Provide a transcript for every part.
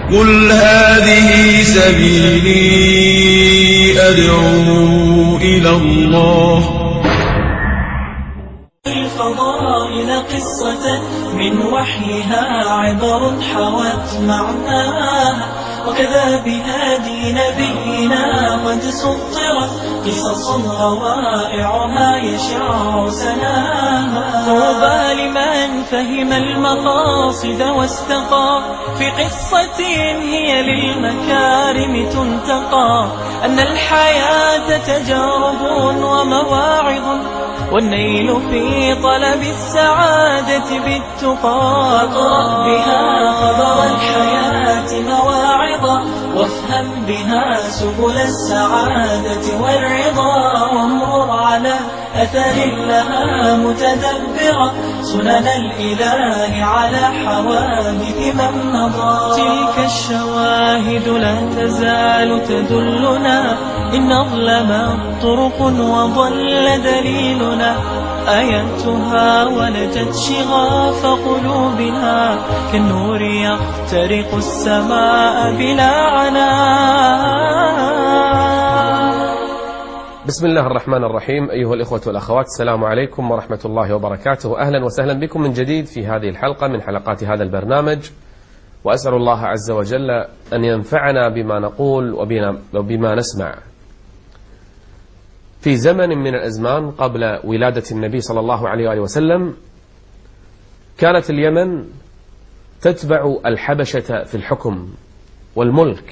قل هذه سبيلي أدعو إلى الله. الفضائل قصة من وحيها عبر حوت معناها، وكذا بهادي نبينا قد سطرت قصص روائعها يشع سناها. طوبى لمن فهم المقاصد واستقى في قصة هي للمكارم تنتقى، أن الحياة تجارب ومواعظ، والنيل في طلب السعادة بالتقى. اقرأ بها خبر الحياة مواعظا، وافهم بها سبل السعادة والرضا، وامرر على أثر لها متدبرا سنن الإله على حوادث من مضى. تلك الشواهد لا تزال تدلنا إن أظلم طرق وضل دليلنا، آياتها ولجت شغاف قلوبنا كالنور يخترق السماء بلا عناء. بسم الله الرحمن الرحيم. أيها الإخوة والأخوات، السلام عليكم ورحمة الله وبركاته. أهلا وسهلا بكم من جديد في هذه الحلقة من حلقات هذا البرنامج، وأسأل الله عز وجل أن ينفعنا بما نقول وبما نسمع. في زمن من الأزمان قبل ولادة النبي صلى الله عليه وآله وسلم كانت اليمن تتبع الحبشة في الحكم والملك،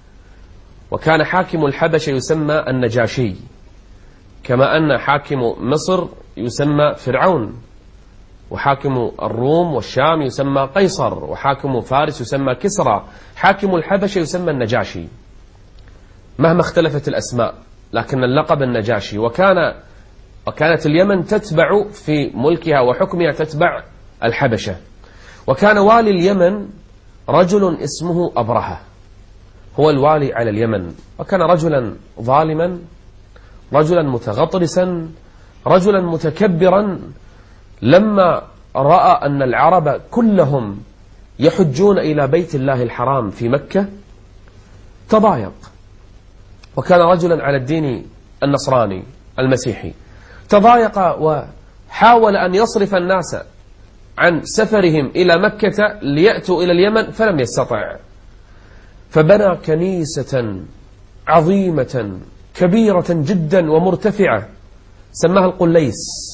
وكان حاكم الحبشة يسمى النجاشي، كما أن حاكم مصر يسمى فرعون، وحاكم الروم والشام يسمى قيصر، وحاكم فارس يسمى كسرى. حاكم الحبشة يسمى النجاشي مهما اختلفت الأسماء، لكن اللقب النجاشي. وكانت اليمن تتبع في ملكها وحكمها تتبع الحبشة. وكان والي اليمن رجل اسمه أبرهة، هو الوالي على اليمن، وكان رجلا ظالما، رجلا متغطرسا، رجلا متكبرا. لما رأى أن العرب كلهم يحجون إلى بيت الله الحرام في مكة تضايق، وكان رجلا على الدين النصراني المسيحي. تضايق وحاول أن يصرف الناس عن سفرهم إلى مكة ليأتوا إلى اليمن، فلم يستطع، فبنى كنيسة عظيمة كبيرة جدا ومرتفعة سماها القليس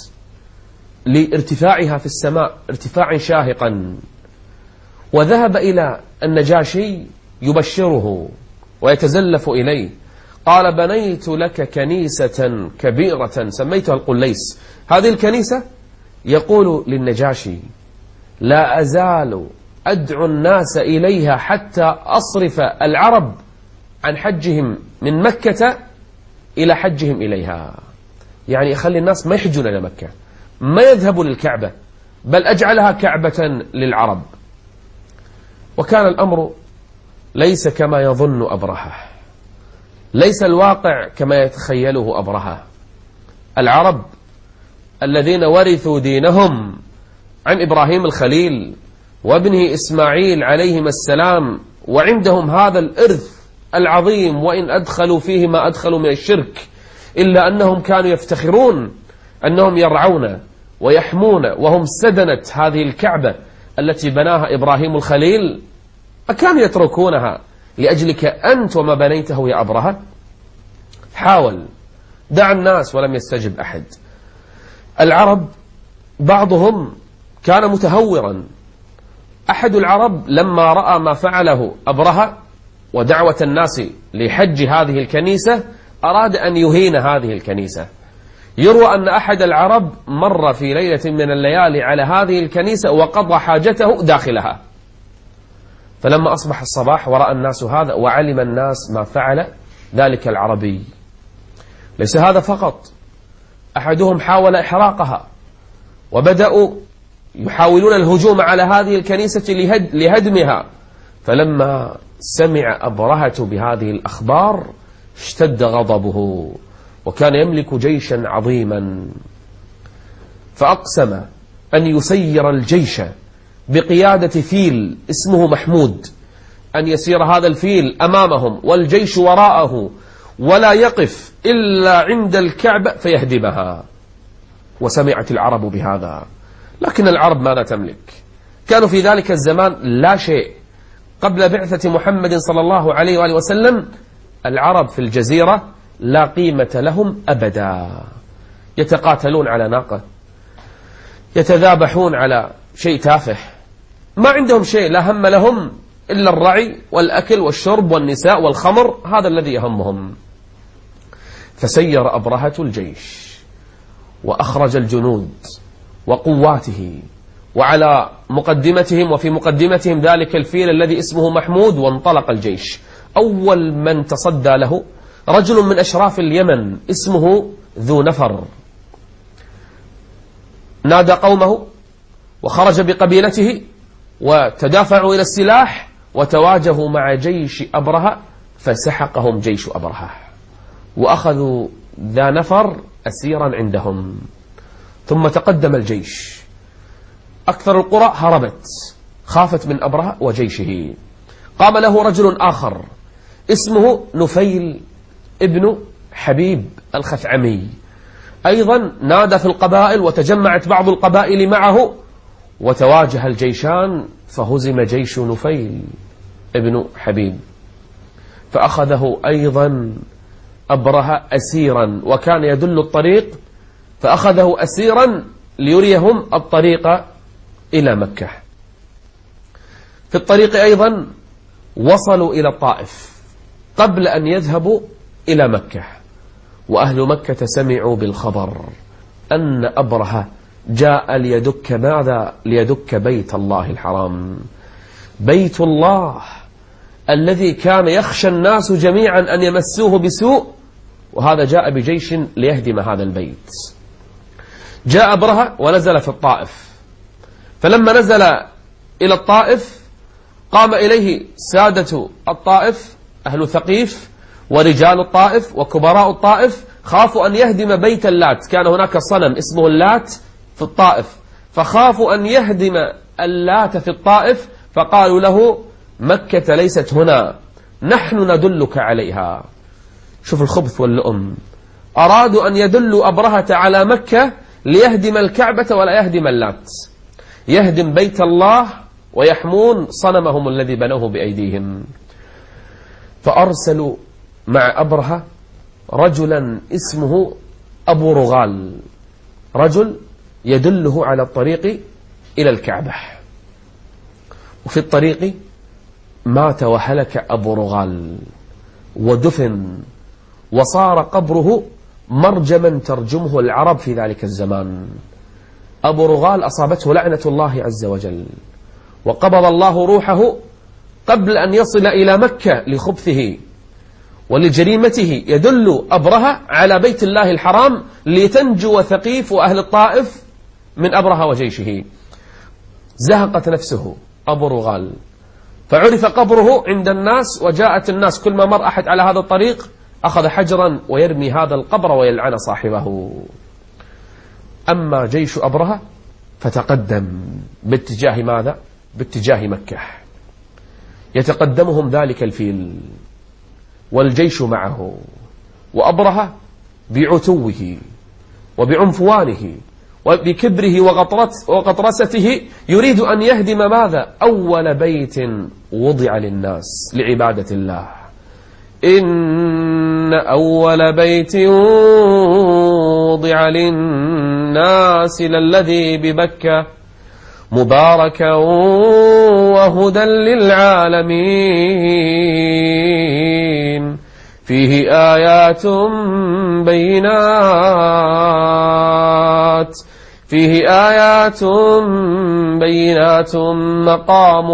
لارتفاعها في السماء ارتفاعا شاهقا. وذهب إلى النجاشي يبشره ويتزلف إليه، قال: بنيت لك كنيسة كبيرة سميتها القليس. هذه الكنيسة يقول للنجاشي: لا أزال أدعو الناس إليها حتى أصرف العرب عن حجهم من مكة إلى حجهم إليها، يعني أخلي الناس ما يحجون إلى مكة، ما يذهبوا للكعبة، بل أجعلها كعبة للعرب. وكان الأمر ليس كما يظن أبرهة، ليس الواقع كما يتخيله أبرهة. العرب الذين ورثوا دينهم عن إبراهيم الخليل وابنه إسماعيل عليهما السلام، وعندهم هذا الإرث العظيم، وإن أدخلوا فيه ما أدخلوا من الشرك، إلا أنهم كانوا يفتخرون أنهم يرعون ويحمون وهم سدنة هذه الكعبة التي بناها إبراهيم الخليل، أكانوا يتركونها لأجلك أنت وما بنيته يا أبرهة؟ حاول، دع الناس، ولم يستجب أحد. العرب بعضهم كان متهورا. أحد العرب لما رأى ما فعله أبرهة ودعوة الناس لحج هذه الكنيسة أراد أن يهين هذه الكنيسة. يروى أن أحد العرب مر في ليلة من الليالي على هذه الكنيسة وقضى حاجته داخلها، فلما أصبح الصباح ورأى الناس هذا وعلم الناس ما فعل ذلك العربي. ليس هذا فقط، أحدهم حاول إحراقها، وبدأوا يحاولون الهجوم على هذه الكنيسة لهدمها. فلما سمع أبرهة بهذه الأخبار اشتد غضبه، وكان يملك جيشا عظيما، فأقسم أن يسير الجيش بقيادة فيل اسمه محمود. أن يسير هذا الفيل أمامهم والجيش وراءه ولا يقف إلا عند الكعبة فيهدمها. وسمعت العرب بهذا، لكن العرب ماذا تملك؟ كانوا في ذلك الزمان لا شيء. قبل بعثة محمد صلى الله عليه وآله وسلم العرب في الجزيرة لا قيمة لهم أبدا، يتقاتلون على ناقة، يتذابحون على شيء تافه، ما عندهم شيء، لا هم لهم إلا الرعي والأكل والشرب والنساء والخمر، هذا الذي يهمهم. فسير أبرهة الجيش وأخرج الجنود وقواته، وعلى مقدمتهم وفي مقدمتهم ذلك الفيل الذي اسمه محمود، وانطلق الجيش. أول من تصدى له رجل من أشراف اليمن اسمه ذو نفر، نادى قومه وخرج بقبيلته وتدافعوا إلى السلاح وتواجهوا مع جيش أبرهة، فسحقهم جيش أبرهة وأخذوا ذا نفر أسيرا عندهم. ثم تقدم الجيش، أكثر القرى هربت، خافت من أبرهة وجيشه. قام له رجل آخر اسمه نفيل ابن حبيب الخثعمي، أيضا نادى في القبائل وتجمعت بعض القبائل معه، وتواجه الجيشان فهزم جيش نفيل ابن حبيب، فأخذه أيضا أبرهة أسيرا، وكان يدل الطريق، فأخذه أسيرا ليريهم الطريق إلى مكة. في الطريق أيضا وصلوا إلى الطائف قبل أن يذهبوا إلى مكة، وأهل مكة سمعوا بالخبر أن أبرهة جاء ليدك ماذا؟ ليدك بيت الله الحرام، بيت الله الذي كان يخشى الناس جميعا أن يمسوه بسوء، وهذا جاء بجيش ليهدم هذا البيت. جاء أبرهة ونزل في الطائف، فلما نزل إلى الطائف قام إليه سادة الطائف، أهل ثقيف ورجال الطائف وكبراء الطائف، خافوا أن يهدم بيت اللات، كان هناك صنم اسمه اللات في الطائف، فخافوا أن يهدم اللات في الطائف، فقالوا له مكة ليست هنا، نحن ندلك عليها. شوف الخبث واللؤم، أرادوا أن يدلوا أبرهة على مكة ليهدم الكعبة ولا يهدم اللات، يهدم بيت الله ويحمون صنمهم الذي بنوه بأيديهم. فأرسلوا مع أبرهة رجلا اسمه أبو رغال، رجل يدله على الطريق إلى الكعبة. وفي الطريق مات وهلك أبو رغال ودفن، وصار قبره مرجما ترجمه العرب في ذلك الزمان. أبو رغال أصابته لعنة الله عز وجل، وقبض الله روحه قبل أن يصل إلى مكة لخبثه ولجريمته. يدل أبرهة على بيت الله الحرام لتنجو ثقيف وأهل الطائف من أبرهة وجيشه. زهقت نفسه أبو رغال، فعرف قبره عند الناس، وجاءت الناس كل ما مر أحد على هذا الطريق أخذ حجرا ويرمي هذا القبر ويلعن صاحبه. أما جيش أبرهة فتقدم باتجاه ماذا؟ باتجاه مكة، يتقدمهم ذلك الفيل والجيش معه، وأبرهة بعتوه وبعنفوانه وبكبره وغطرسته يريد أن يهدم ماذا؟ أول بيت وضع للناس لعبادة الله. إن أول بيت وضع للناس للذي ببكة مباركا وهدى للعالمين فيه آيات بينات مقام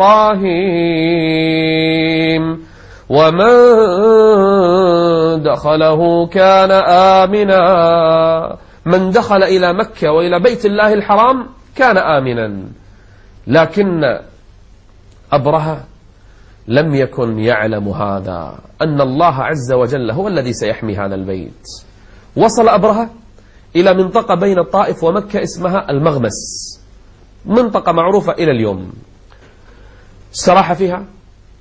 إبراهيم ومن دخله كان آمنا. من دخل إلى مكة وإلى بيت الله الحرام كان آمنا. لكن أبرهة لم يكن يعلم هذا، أن الله عز وجل هو الذي سيحمي هذا البيت. وصل أبرهة إلى منطقة بين الطائف ومكة اسمها المغمس، منطقة معروفة إلى اليوم. استراح فيها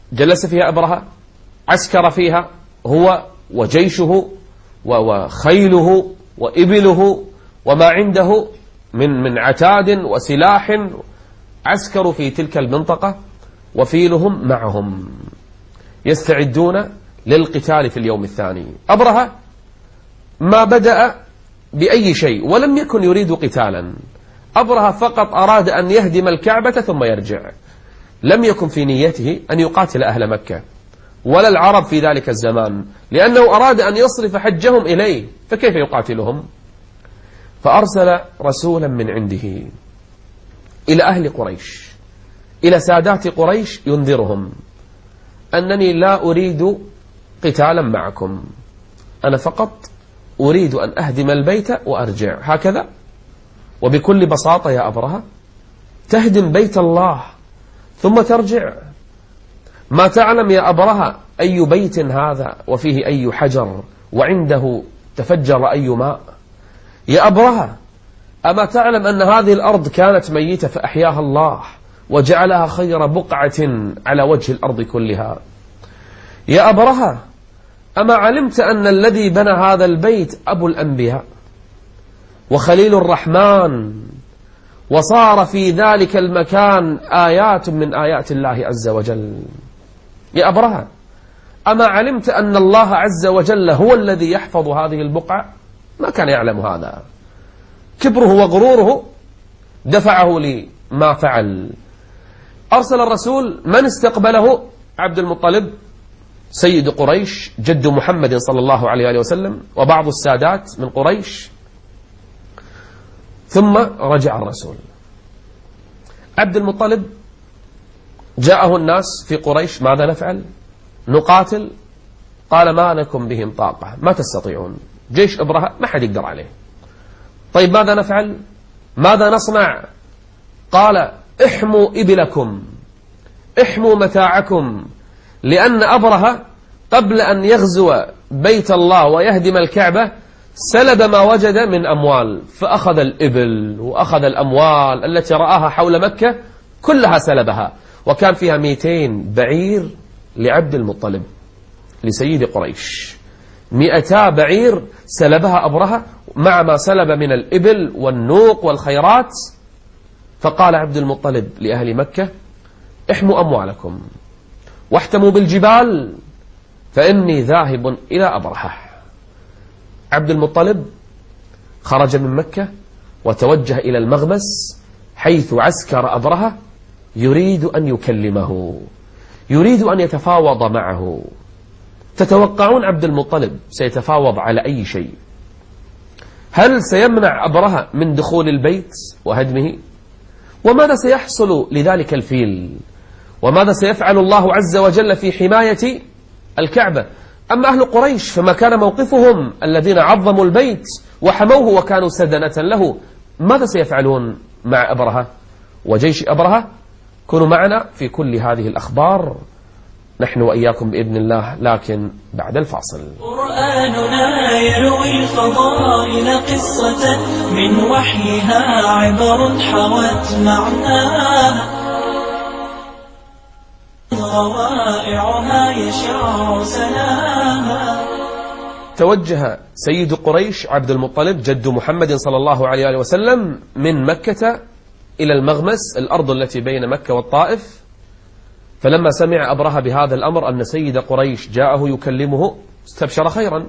جلس فيها أبرهة، عسكر فيها هو وجيشه وخيله وإبله وما عنده من عتاد وسلاح، عسكروا في تلك المنطقة وفيلهم معهم يستعدون للقتال في اليوم الثاني. أبرهة ما بدأ بأي شيء ولم يكن يريد قتالا، أبرهة فقط أراد أن يهدم الكعبة ثم يرجع، لم يكن في نيته أن يقاتل أهل مكة ولا العرب في ذلك الزمان، لأنه أراد أن يصرف حجهم إليه، فكيف يقاتلهم؟ فأرسل رسولا من عنده إلى أهل قريش، إلى سادات قريش، ينذرهم أنني لا أريد قتالا معكم، أنا فقط أريد أن أهدم البيت وأرجع. هكذا وبكل بساطة يا أبرهة تهدم بيت الله ثم ترجع؟ ما تعلم يا أبرهة أي بيت هذا وفيه أي حجر وعنده تفجر أي ماء؟ يا أبرهة أما تعلم أن هذه الأرض كانت ميتة فأحياها الله وجعلها خير بقعة على وجه الأرض كلها؟ يا أبرهة أما علمت أن الذي بنى هذا البيت أبو الأنبياء وخليل الرحمن، وصار في ذلك المكان آيات من آيات الله عز وجل؟ يا أبرهة أما علمت أن الله عز وجل هو الذي يحفظ هذه البقعة؟ ما كان يعلم هذا، كبره وغروره دفعه لما فعل. أرسل الرسول، من استقبله؟ عبد المطلب سيد قريش جد محمد صلى الله عليه وسلم وبعض السادات من قريش. ثم رجع الرسول. عبد المطلب جاءه الناس في قريش، ماذا نفعل؟ نقاتل؟ قال ما لكم بهم طاقة، ما تستطيعون، جيش أبرهة ما حد يقدر عليه. طيب ماذا نفعل؟ ماذا نصنع؟ قال احموا إبلكم، احموا متاعكم، لأن أبرهة قبل أن يغزو بيت الله ويهدم الكعبة سلب ما وجد من أموال، فأخذ الإبل وأخذ الأموال التي رآها حول مكة كلها سلبها، وكان فيها 200 بعير لعبد المطلب لسيد قريش، 200 بعير سلبها أبرهة مع ما سلب من الإبل والنوق والخيرات. فقال عبد المطلب لأهل مكة احموا أموالكم واحتموا بالجبال فإني ذاهب إلى أبرهة. عبد المطلب خرج من مكة وتوجه إلى المغمس حيث عسكر أبرهة، يريد أن يكلمه، يريد أن يتفاوض معه. تتوقعون عبد المطلب سيتفاوض على أي شيء؟ هل سيمنع أبرهة من دخول البيت وهدمه؟ وماذا سيحصل لذلك الفيل؟ وماذا سيفعل الله عز وجل في حماية الكعبة؟ أما أهل قريش فما كان موقفهم الذين عظموا البيت وحموه وكانوا سدنة له، ماذا سيفعلون مع أبرهة وجيش أبرهة؟ كونوا معنا في كل هذه الأخبار نحن وإياكم بإذن الله، لكن بعد الفاصل. قرآننا يروي الفضائل قصة من وحيها عبر حوت معناها، روائعها يشع سلاها. توجه سيد قريش عبد المطلب جد محمد صلى الله عليه وسلم من مكة إلى المغمس، الأرض التي بين مكة والطائف. فلما سمع أبرهة بهذا الأمر أن سيد قريش جاءه يكلمه استبشر خيرا،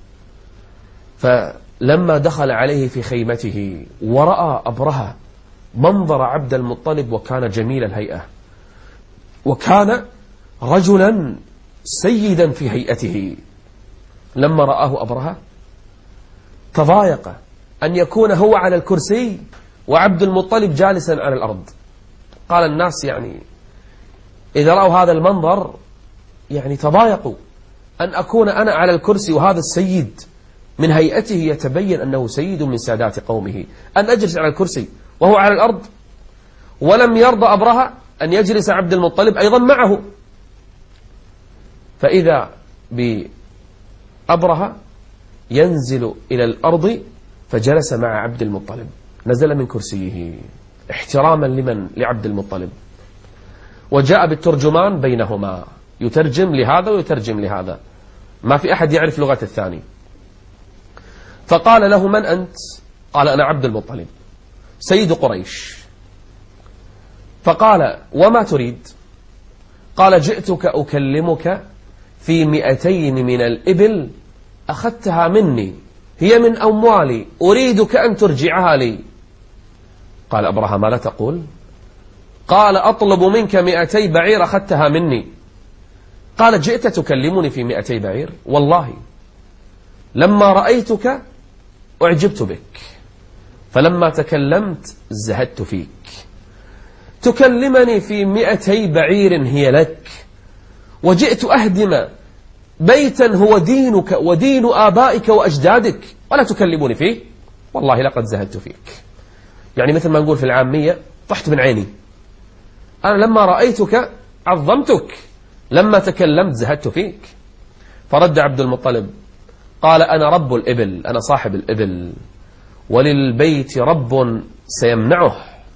فلما دخل عليه في خيمته ورأى أبرهة منظر عبد المطلب وكان جميل الهيئة وكان رجلا سيدا في هيئته، لما رآه أبرهة تضايق أن يكون هو على الكرسي وعبد المطلب جالسا على الأرض. قال الناس يعني إذا رأوا هذا المنظر يعني تضايقوا، أن أكون أنا على الكرسي وهذا السيد من هيئته يتبين أنه سيد من سادات قومه، أن أجلس على الكرسي وهو على الأرض. ولم يرضى أبرهة أن يجلس عبد المطلب أيضا معه، فإذا بأبرهة ينزل إلى الأرض فجلس مع عبد المطلب، نزل من كرسيه احتراما لعبد المطلب، وجاء بالترجمان بينهما يترجم لهذا ويترجم لهذا، ما في أحد يعرف لغة الثاني. فقال له: من أنت؟ قال: أنا عبد المطلب سيد قريش. فقال: وما تريد؟ قال: جئتك أكلمك في 200 من الإبل أخذتها مني، هي من أموالي، أريدك أن ترجعها لي. قال أبرهة: ما لا تقول؟ قال: أطلب منك 200 بعير أخذتها مني. قال: جئت تكلمني في 200 بعير؟ والله لما رأيتك أعجبت بك، فلما تكلمت زهدت فيك. تكلمني في 200 بعير هي لك، وجئت أهدم بيتا هو دينك ودين آبائك وأجدادك، ولا تكلمني فيه؟ والله لقد زهدت فيك. يعني مثل ما نقول في العامية: طحت من عيني، أنا لما رأيتك عظمتك، لما تكلمت زهدت فيك. فرد عبد المطلب قال: أنا رب الإبل، أنا صاحب الإبل، وللبيت رب سيمنعه.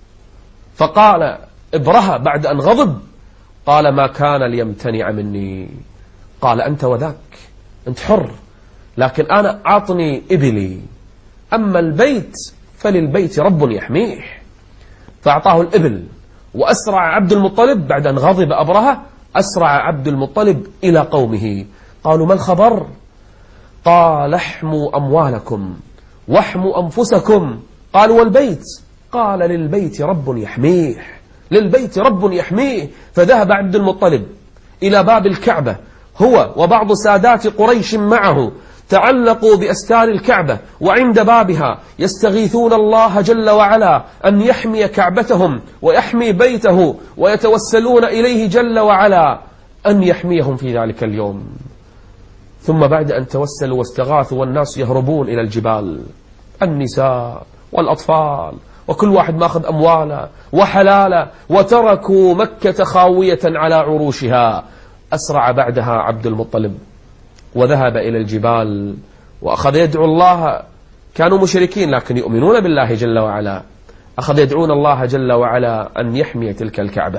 فقال إبرهة بعد أن غضب، قال: ما كان ليمتنع مني. قال: أنت وذاك، أنت حر، لكن أنا أعطني إبلي، أما البيت فللبيت رب يحميه. فأعطاه الإبل، وأسرع عبد المطلب بعد أن غضب أبرهة، أسرع عبد المطلب إلى قومه. قالوا: ما الخبر؟ قال: احموا أموالكم واحموا أنفسكم. قالوا: والبيت؟ قال: للبيت رب يحميه، للبيت رب يحميه. فذهب عبد المطلب إلى باب الكعبة هو وبعض سادات قريش معه، تعلقوا بأستار الكعبة وعند بابها يستغيثون الله جل وعلا أن يحمي كعبتهم ويحمي بيته، ويتوسلون إليه جل وعلا أن يحميهم في ذلك اليوم. ثم بعد أن توسلوا واستغاثوا والناس يهربون إلى الجبال، النساء والأطفال، وكل واحد ماخذ أمواله وحلاله، وتركوا مكة خاوية على عروشها، أسرع بعدها عبد المطلب وذهب إلى الجبال وأخذ يدعو الله. كانوا مشركين لكن يؤمنون بالله جل وعلا، أخذ يدعون الله جل وعلا أن يحمي تلك الكعبة.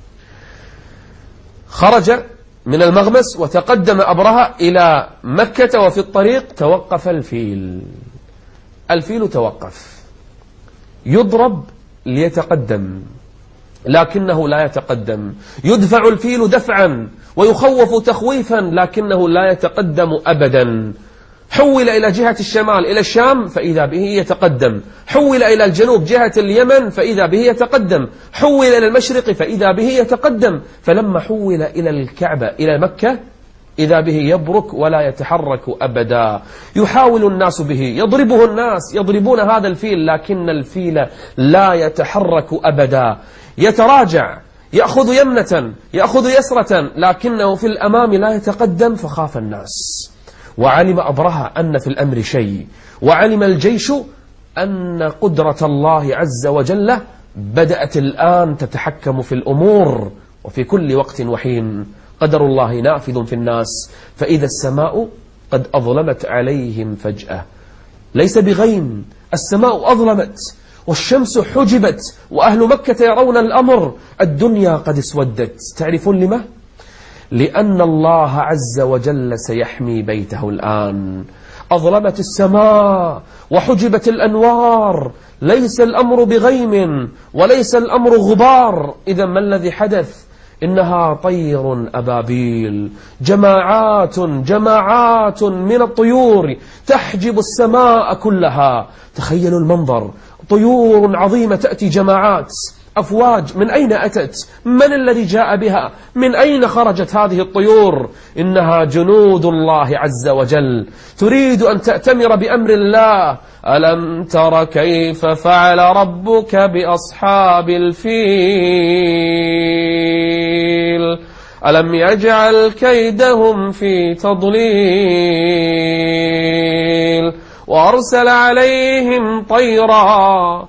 خرج من المغمس وتقدم أبرهة إلى مكة، وفي الطريق توقف الفيل. الفيل توقف، يضرب ليتقدم لكنه لا يتقدم، يدفع الفيل دفعا ويخوف تخويفا لكنه لا يتقدم أبدا. حول إلى جهة الشمال إلى الشام فإذا به يتقدم، حول إلى الجنوب جهة اليمن فإذا به يتقدم، حول إلى المشرق فإذا به يتقدم. فلما حول إلى الكعبة إلى مكة إذا به يبرك ولا يتحرك أبدا. يحاول الناس به، يضربه الناس، يضربون هذا الفيل، لكن الفيل لا يتحرك أبدا. يتراجع، يأخذ يمنة يأخذ يسرة، لكنه في الأمام لا يتقدم. فخاف الناس، وعلم أبرهة أن في الأمر شيء، وعلم الجيش أن قدرة الله عز وجل بدأت الآن تتحكم في الأمور، وفي كل وقت وحين قدر الله نافذ في الناس. فإذا السماء قد أظلمت عليهم فجأة، ليس بغيم، السماء أظلمت والشمس حجبت، وأهل مكة يرون الأمر، الدنيا قد اسودت. تعرفون لما؟ لأن الله عز وجل سيحمي بيته الآن. أظلمت السماء وحجبت الأنوار، ليس الأمر بغيم وليس الأمر غبار. إذا ما الذي حدث؟ إنها طير أبابيل، جماعات جماعات من الطيور تحجب السماء كلها. تخيلوا المنظر، طيور عظيمة تأتي جماعات، أفواج. من أين أتت؟ من الذي جاء بها؟ من أين خرجت هذه الطيور؟ إنها جنود الله عز وجل تريد أن تأتمر بأمر الله. ألم تر كيف فعل ربك بأصحاب الفيل ألم يجعل كيدهم في تضليل وأرسل عليهم طيرا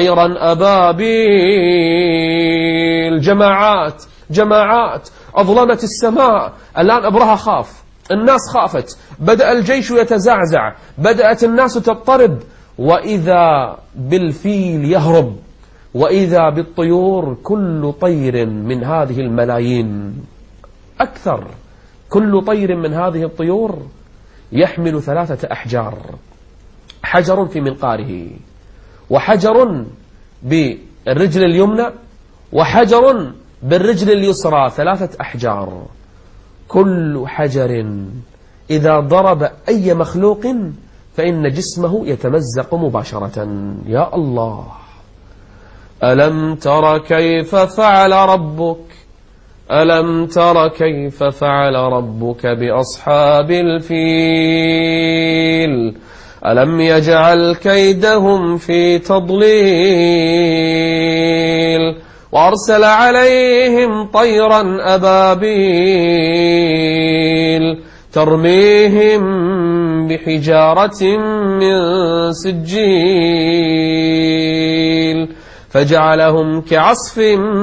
أبابيل. جماعات جماعات أظلمت السماء. الآن أبرهة خاف، الناس خافت، بدأ الجيش يتزعزع، بدأت الناس تضطرب، وإذا بالفيل يهرب، وإذا بالطيور كل طير من هذه الملايين أكثر. كل طير من هذه الطيور يحمل 3 أحجار، حجر في منقاره، وحجر بالرجل اليمنى، وحجر بالرجل اليسرى، 3 أحجار. كل حجر إذا ضرب أي مخلوق فإن جسمه يتمزق مباشرة. يا الله، ألم تر كيف فعل ربك ألم تر كيف فعل ربك بأصحاب الفيل ألم يجعل كيدهم في تضليل وأرسل عليهم طيرا أبابيل ترميهم بحجارة من سجيل فجعلهم كعصف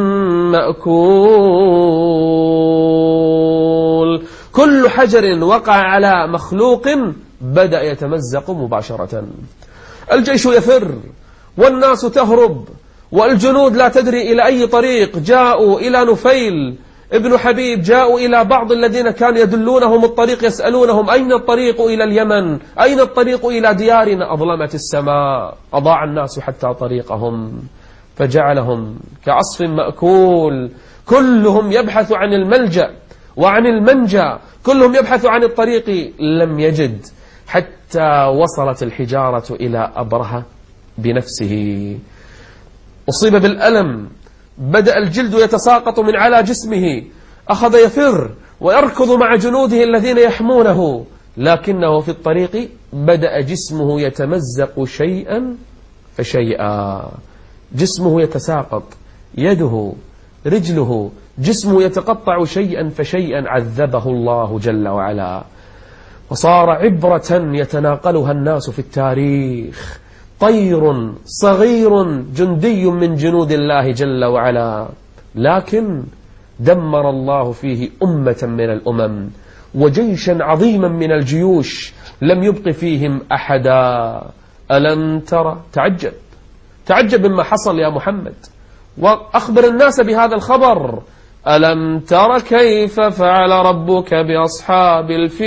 مأكول. كل حجر وقع على مخلوق بدأ يتمزق مباشرة. الجيش يفر والناس تهرب والجنود لا تدري إلى أي طريق. جاءوا إلى نفيل ابن حبيب، جاءوا إلى بعض الذين كانوا يدلونهم الطريق، يسألونهم أين الطريق إلى اليمن، أين الطريق إلى ديارنا. أظلمت السماء، أضاع الناس حتى طريقهم، فجعلهم كعصف مأكول. كلهم يبحث عن الملجأ وعن المنجا، كلهم يبحث عن الطريق، لم يجد، حتى وصلت الحجارة إلى أبرهة بنفسه. أصيب بالألم، بدأ الجلد يتساقط من على جسمه، أخذ يفر ويركض مع جنوده الذين يحمونه، لكنه في الطريق بدأ جسمه يتمزق شيئا فشيئا. جسمه يتساقط، يده، رجله، جسمه يتقطع شيئا فشيئا. عذبه الله جل وعلا، وصار عبرة يتناقلها الناس في التاريخ. طير صغير جندي من جنود الله جل وعلا، لكن دمر الله فيه أمة من الأمم وجيشا عظيما من الجيوش، لم يبق فيهم أحدا. ألم ترى، تعجب مما حصل يا محمد، وأخبر الناس بهذا الخبر. ألم تر كيف فعل ربك بأصحاب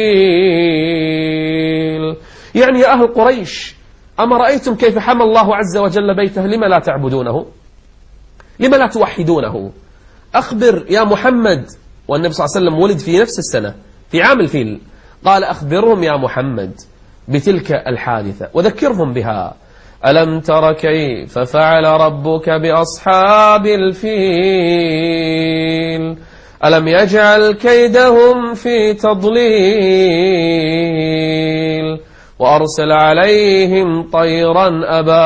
الفيل. يعني يا أهل قريش، أما رأيتم كيف حمى الله عز وجل بيته؟ لما لا تعبدونه؟ لما لا توحدونه؟ أخبر يا محمد. والنبي صلى الله عليه وسلم ولد في نفس السنة في عام الفيل. قال أخبرهم يا محمد بتلك الحادثة وذكرهم بها. ألم تر كيف فعل ربك بأصحاب الفيل ألم يجعل كيدهم في تضليل وأرسل عليهم طيرا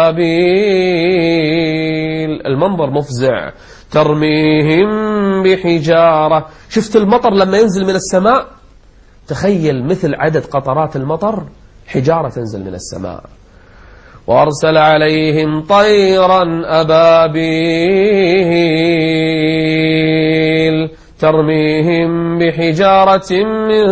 أبابيل. المنظر مفزع، ترميهم بحجارة. شفت المطر لما ينزل من السماء؟ تخيل مثل عدد قطرات المطر، حجارة تنزل من السماء. وأرسل عليهم طيرا أبابيل ترميهم بحجارة من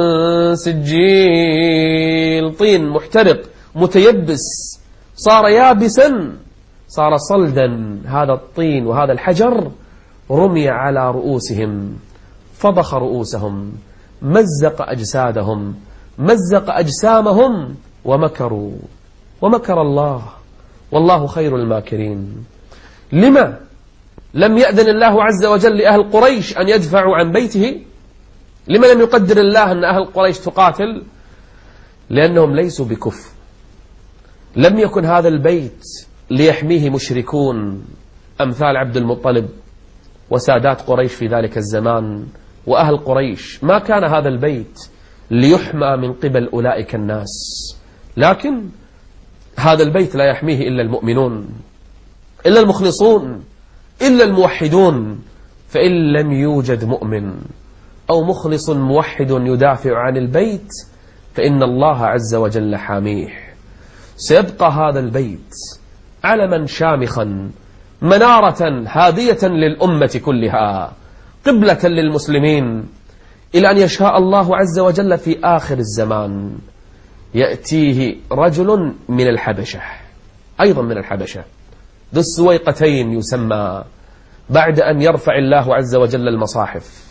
سجيل. طين محترق متيبس، صار يابسا، صار صلدا. هذا الطين وهذا الحجر رمي على رؤوسهم، فضخ رؤوسهم، مزق أجسادهم، مزق أجسامهم، ومكروا ومكر الله والله خير الماكرين. لما لم يأذن الله عز وجل لأهل قريش أن يدفعوا عن بيته؟ لما لم يقدر الله أن أهل قريش تقاتل؟ لأنهم ليسوا بكفر. لم يكن هذا البيت ليحميه مشركون أمثال عبد المطلب وسادات قريش في ذلك الزمان وأهل قريش. ما كان هذا البيت ليحمى من قبل أولئك الناس، لكن هذا البيت لا يحميه إلا المؤمنون، إلا المخلصون، إلا الموحدون. فإن لم يوجد مؤمن أو مخلص موحد يدافع عن البيت فإن الله عز وجل حاميه. سيبقى هذا البيت علما شامخا، منارة هادية للأمة كلها، قبلة للمسلمين، إلى أن يشاء الله عز وجل في آخر الزمان يأتيه رجل من الحبشة، أيضا من الحبشة، ذو السويقتين يسمى، بعد أن يرفع الله عز وجل المصاحف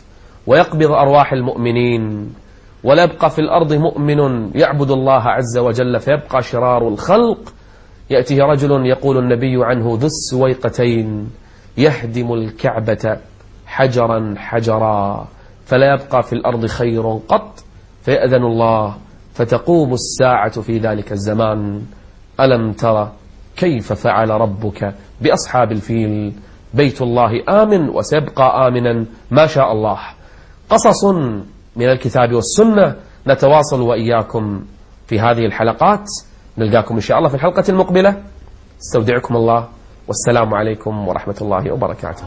ويقبض أرواح المؤمنين، ولا يبقى في الأرض مؤمن يعبد الله عز وجل فيبقى شرار الخلق. يأتيه رجل يقول النبي عنه ذو السويقتين يهدم الكعبة حجرا حجرا فلا يبقى في الأرض خير قط، فيأذن الله فتقوم الساعة في ذلك الزمان. ألم ترى كيف فعل ربك بأصحاب الفيل؟ بيت الله آمن وسيبقى آمنا ما شاء الله. قصص من الكتاب والسنة نتواصل وإياكم في هذه الحلقات. نلقاكم إن شاء الله في الحلقة المقبلة. استودعكم الله والسلام عليكم ورحمة الله وبركاته.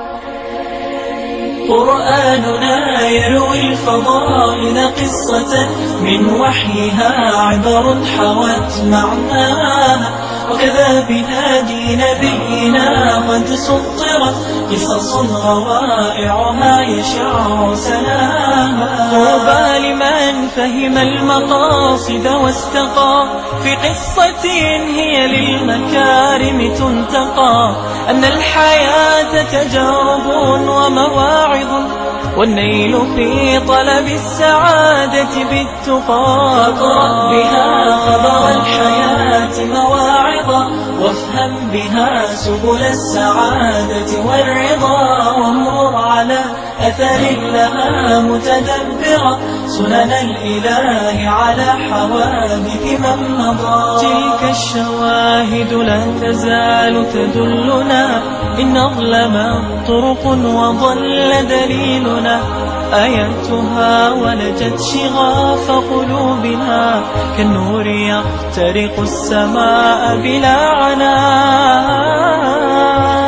قرآننا يروي الفضائل قصة من وحيها عبر حوت معناها، وكذا بهادي نبينا قد سطرت قصص روائعها يشع سلاما. طوبى لمن فهم المقاصد واستقى في قصة هي للمكارم تنتقى، أن الحياة تجارب ومواعظ والنيل في طلب السعادة بالتقى. اقرأ بها خبر الحياة مواعظا وافهم بها سبل السعادة والرضا، وامر على أثر لها متدبرا سنن الإله على حوادث من مضى. تلك الشواهد لا تزال تدلنا إن أظلمت طرق وضل دليلنا، آياتها ولجت شغاف قلوبنا كالنور يخترق السماء بلا عناء.